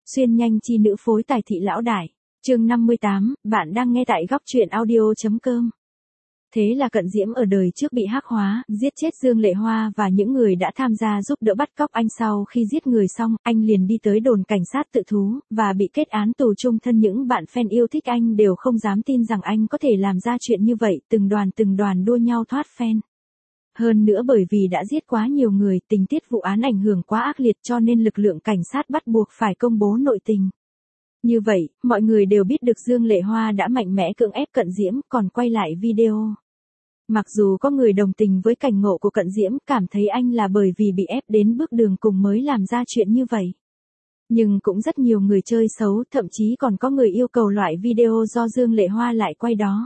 Xuyên nhanh chi nữ phối tài thị lão đại. Chương 58, bạn đang nghe tại góc truyện audio.com. Thế là Cận Diễm ở đời trước bị hắc hóa, giết chết Dương Lệ Hoa và những người đã tham gia giúp đỡ bắt cóc anh. Sau khi giết người xong, anh liền đi tới đồn cảnh sát tự thú, và bị kết án tù chung thân. Những bạn fan yêu thích anh đều không dám tin rằng anh có thể làm ra chuyện như vậy, từng đoàn đua nhau thoát fan. Hơn nữa bởi vì đã giết quá nhiều người, tình tiết vụ án ảnh hưởng quá ác liệt cho nên lực lượng cảnh sát bắt buộc phải công bố nội tình. Như vậy, mọi người đều biết được Dương Lệ Hoa đã mạnh mẽ cưỡng ép Cận Diễm, còn quay lại video. Mặc dù có người đồng tình với cảnh ngộ của Cận Diễm, cảm thấy anh là bởi vì bị ép đến bước đường cùng mới làm ra chuyện như vậy. Nhưng cũng rất nhiều người chơi xấu, thậm chí còn có người yêu cầu loại video do Dương Lệ Hoa lại quay đó.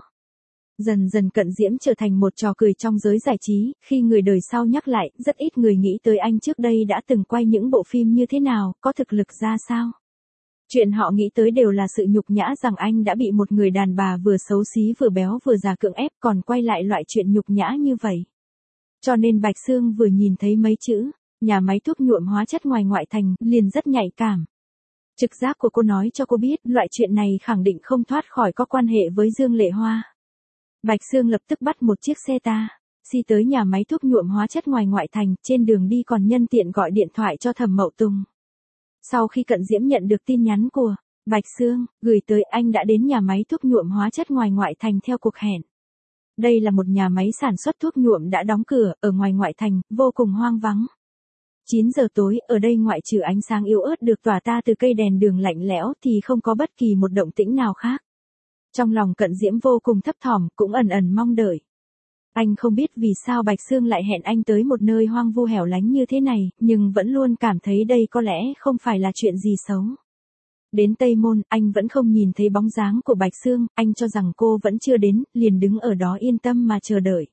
Dần dần Cận Diễm trở thành một trò cười trong giới giải trí, khi người đời sau nhắc lại, rất ít người nghĩ tới anh trước đây đã từng quay những bộ phim như thế nào, có thực lực ra sao. Chuyện họ nghĩ tới đều là sự nhục nhã rằng anh đã bị một người đàn bà vừa xấu xí vừa béo vừa già cưỡng ép, còn quay lại loại chuyện nhục nhã như vậy. Cho nên Bạch Sương vừa nhìn thấy mấy chữ, nhà máy thuốc nhuộm hóa chất ngoài ngoại thành, liền rất nhạy cảm. Trực giác của cô nói cho cô biết, loại chuyện này khẳng định không thoát khỏi có quan hệ với Dương Lệ Hoa. Bạch Sương lập tức bắt một chiếc xe taxi tới nhà máy thuốc nhuộm hóa chất ngoài ngoại thành, trên đường đi còn nhân tiện gọi điện thoại cho Thẩm Mậu Tùng. Sau khi Cận Diễm nhận được tin nhắn của Bạch Sương gửi tới, anh đã đến nhà máy thuốc nhuộm hóa chất ngoài ngoại thành theo cuộc hẹn. Đây là một nhà máy sản xuất thuốc nhuộm đã đóng cửa, ở ngoài ngoại thành, vô cùng hoang vắng. 9 giờ tối, ở đây ngoại trừ ánh sáng yếu ớt được tỏa ra từ cây đèn đường lạnh lẽo thì không có bất kỳ một động tĩnh nào khác. Trong lòng Cận Diễm vô cùng thấp thỏm, cũng ẩn ẩn mong đợi. Anh không biết vì sao Bạch Sương lại hẹn anh tới một nơi hoang vu hẻo lánh như thế này, nhưng vẫn luôn cảm thấy đây có lẽ không phải là chuyện gì xấu. Đến Tây Môn, anh vẫn không nhìn thấy bóng dáng của Bạch Sương, anh cho rằng cô vẫn chưa đến, liền đứng ở đó yên tâm mà chờ đợi.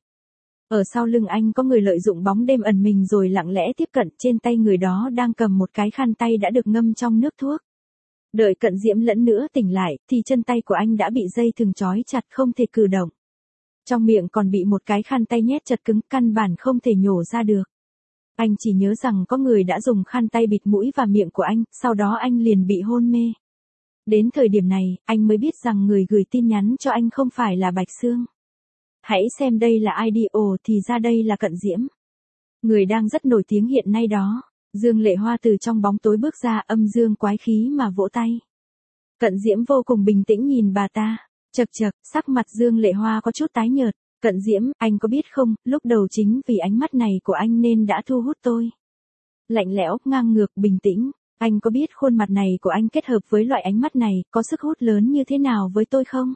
Ở sau lưng anh có người lợi dụng bóng đêm ẩn mình rồi lặng lẽ tiếp cận, trên tay người đó đang cầm một cái khăn tay đã được ngâm trong nước thuốc. Đợi Cận Diễm lẫn nữa tỉnh lại, thì chân tay của anh đã bị dây thừng trói chặt không thể cử động. Trong miệng còn bị một cái khăn tay nhét chặt cứng, căn bản không thể nhổ ra được. Anh chỉ nhớ rằng có người đã dùng khăn tay bịt mũi và miệng của anh, sau đó anh liền bị hôn mê. Đến thời điểm này, anh mới biết rằng người gửi tin nhắn cho anh không phải là Bạch Sương. Hãy xem đây là ai đi, ồ thì ra đây là Cận Diễm. Người đang rất nổi tiếng hiện nay đó. Dương Lệ Hoa từ trong bóng tối bước ra, âm dương quái khí mà vỗ tay. Cận Diễm vô cùng bình tĩnh nhìn bà ta. Chậc chậc, sắc mặt Dương Lệ Hoa có chút tái nhợt. Cận Diễm, anh có biết không, lúc đầu chính vì ánh mắt này của anh nên đã thu hút tôi. Lạnh lẽo, ngang ngược, bình tĩnh. Anh có biết khuôn mặt này của anh kết hợp với loại ánh mắt này, có sức hút lớn như thế nào với tôi không?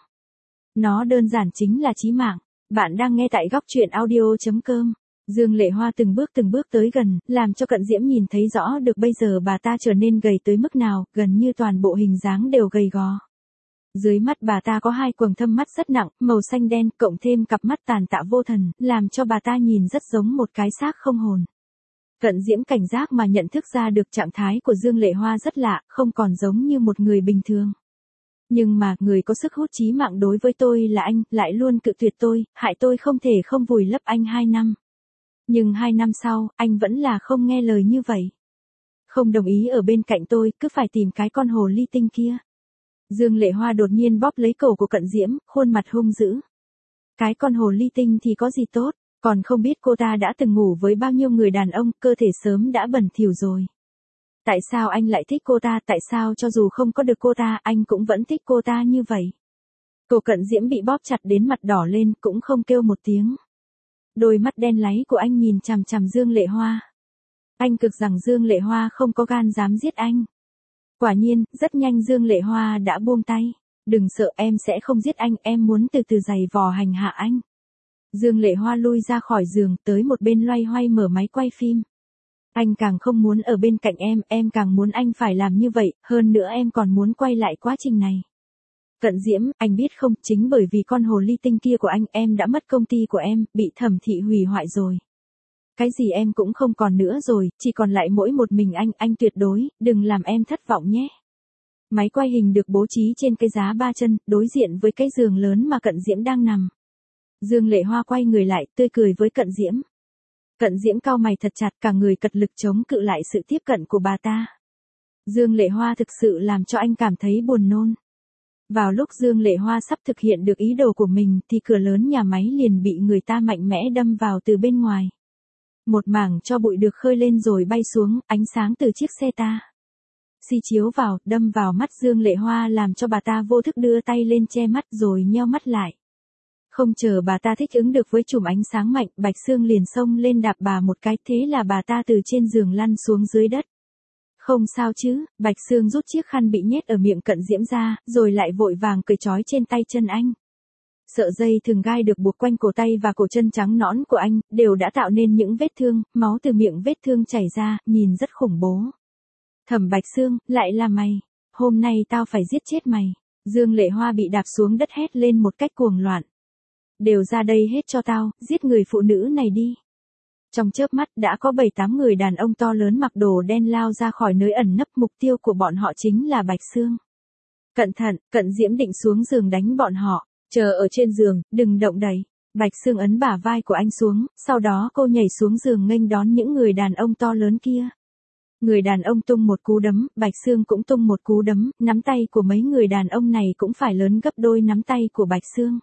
Nó đơn giản chính là chí mạng. Bạn đang nghe tại góc truyện audio.com. Dương Lệ Hoa từng bước tới gần, làm cho Cận Diễm nhìn thấy rõ được bây giờ bà ta trở nên gầy tới mức nào, gần như toàn bộ hình dáng đều gầy gò. Dưới mắt bà ta có hai quầng thâm mắt rất nặng, màu xanh đen, cộng thêm cặp mắt tàn tạ vô thần, làm cho bà ta nhìn rất giống một cái xác không hồn. Cận Diễm cảnh giác mà nhận thức ra được trạng thái của Dương Lệ Hoa rất lạ, không còn giống như một người bình thường. Nhưng mà, người có sức hút chí mạng đối với tôi là anh, lại luôn cự tuyệt tôi, hại tôi không thể không vùi lấp anh 2 năm. Nhưng 2 năm sau, anh vẫn là không nghe lời như vậy. Không đồng ý ở bên cạnh tôi, cứ phải tìm cái con hồ ly tinh kia. Dương Lệ Hoa đột nhiên bóp lấy cổ của Cận Diễm, khuôn mặt hung dữ. Cái con hồ ly tinh thì có gì tốt, còn không biết cô ta đã từng ngủ với bao nhiêu người đàn ông, cơ thể sớm đã bẩn thỉu rồi. Tại sao anh lại thích cô ta, tại sao cho dù không có được cô ta, anh cũng vẫn thích cô ta như vậy? Cổ Cận Diễm bị bóp chặt đến mặt đỏ lên, cũng không kêu một tiếng. Đôi mắt đen láy của anh nhìn chằm chằm Dương Lệ Hoa. Anh cực rằng Dương Lệ Hoa không có gan dám giết anh. Quả nhiên, rất nhanh Dương Lệ Hoa đã buông tay. Đừng sợ, em sẽ không giết anh, em muốn từ từ giày vò hành hạ anh. Dương Lệ Hoa lui ra khỏi giường, tới một bên loay hoay mở máy quay phim. Anh càng không muốn ở bên cạnh em càng muốn anh phải làm như vậy, hơn nữa em còn muốn quay lại quá trình này. Cận Diễm, anh biết không, chính bởi vì con hồ ly tinh kia của anh, em đã mất công ty của em, bị Thẩm thị hủy hoại rồi. Cái gì em cũng không còn nữa rồi, chỉ còn lại mỗi một mình anh tuyệt đối, đừng làm em thất vọng nhé. Máy quay hình được bố trí trên cái giá 3 chân, đối diện với cái giường lớn mà Cận Diễm đang nằm. Dương Lệ Hoa quay người lại, tươi cười với Cận Diễm. Cận Diễm cau mày thật chặt, cả người cật lực chống cự lại sự tiếp cận của bà ta. Dương Lệ Hoa thực sự làm cho anh cảm thấy buồn nôn. Vào lúc Dương Lệ Hoa sắp thực hiện được ý đồ của mình thì cửa lớn nhà máy liền bị người ta mạnh mẽ đâm vào từ bên ngoài. Một mảng tro bụi được khơi lên rồi bay xuống, ánh sáng từ chiếc xe taxi chiếu vào, đâm vào mắt Dương Lệ Hoa làm cho bà ta vô thức đưa tay lên che mắt rồi nheo mắt lại. Không chờ bà ta thích ứng được với chùm ánh sáng mạnh, Bạch Sương liền xông lên đạp bà một cái, thế là bà ta từ trên giường lăn xuống dưới đất. Không sao chứ, Bạch Sương rút chiếc khăn bị nhét ở miệng Cận Diễm ra, rồi lại vội vàng cởi trói trên tay chân anh. Sợi dây thừng gai được buộc quanh cổ tay và cổ chân trắng nõn của anh, đều đã tạo nên những vết thương, máu từ miệng vết thương chảy ra, nhìn rất khủng bố. Thẩm Bạch Sương, lại là mày, hôm nay tao phải giết chết mày. Dương Lệ Hoa bị đạp xuống đất hét lên một cách cuồng loạn. Đều ra đây hết cho tao, giết người phụ nữ này đi. Trong chớp mắt đã có 7-8 người đàn ông to lớn mặc đồ đen lao ra khỏi nơi ẩn nấp, mục tiêu của bọn họ chính là Bạch Sương. Cẩn thận, Cận Diễm định xuống giường đánh bọn họ, chờ ở trên giường, đừng động đậy. Bạch Sương ấn bả vai của anh xuống, sau đó cô nhảy xuống giường nghênh đón những người đàn ông to lớn kia. Người đàn ông tung một cú đấm, Bạch Sương cũng tung một cú đấm, nắm tay của mấy người đàn ông này cũng phải lớn gấp đôi nắm tay của Bạch Sương.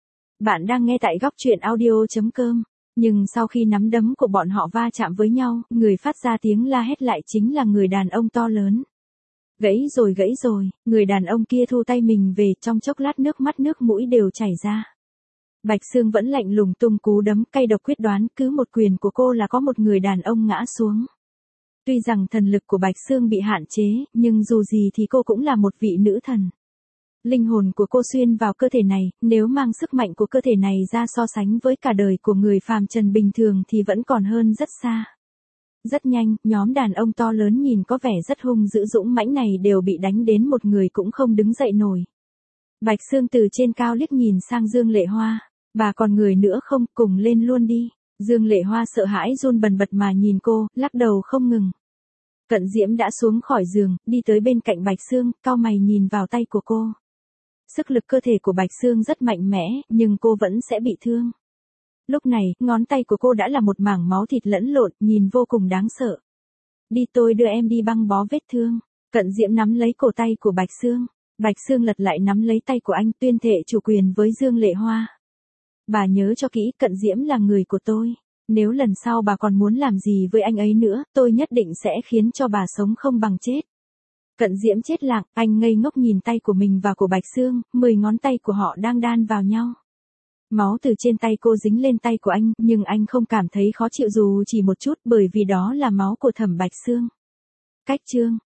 Bạn đang nghe tại goctruyện.audio.com. Nhưng sau khi nắm đấm của bọn họ va chạm với nhau, người phát ra tiếng la hét lại chính là người đàn ông to lớn. Gãy rồi, người đàn ông kia thu tay mình về, trong chốc lát nước mắt nước mũi đều chảy ra. Bạch Sương vẫn lạnh lùng tung cú đấm, cay độc quyết đoán, cứ một quyền của cô là có một người đàn ông ngã xuống. Tuy rằng thần lực của Bạch Sương bị hạn chế, nhưng dù gì thì cô cũng là một vị nữ thần. Linh hồn của cô xuyên vào cơ thể này, nếu mang sức mạnh của cơ thể này ra so sánh với cả đời của người phàm trần bình thường thì vẫn còn hơn rất xa. Rất nhanh, nhóm đàn ông to lớn nhìn có vẻ rất hung dữ dũng mãnh này đều bị đánh đến một người cũng không đứng dậy nổi. Bạch Sương từ trên cao liếc nhìn sang Dương Lệ Hoa, bà còn người nữa không, cùng lên luôn đi. Dương Lệ Hoa sợ hãi run bần bật mà nhìn cô, lắc đầu không ngừng. Cận Diễm đã xuống khỏi giường, đi tới bên cạnh Bạch Sương, cau mày nhìn vào tay của cô. Sức lực cơ thể của Bạch Sương rất mạnh mẽ, nhưng cô vẫn sẽ bị thương. Lúc này, ngón tay của cô đã là một mảng máu thịt lẫn lộn, nhìn vô cùng đáng sợ. Đi, tôi đưa em đi băng bó vết thương. Cận Diễm nắm lấy cổ tay của Bạch Sương. Bạch Sương lật lại nắm lấy tay của anh, tuyên thệ chủ quyền với Dương Lệ Hoa. Bà nhớ cho kỹ, Cận Diễm là người của tôi. Nếu lần sau bà còn muốn làm gì với anh ấy nữa, tôi nhất định sẽ khiến cho bà sống không bằng chết. Cận Diễm chết lặng, anh ngây ngốc nhìn tay của mình và của Bạch Sương, 10 ngón tay của họ đang đan vào nhau. Máu từ trên tay cô dính lên tay của anh, nhưng anh không cảm thấy khó chịu dù chỉ một chút, bởi vì đó là máu của Thẩm Bạch Sương. Cách chương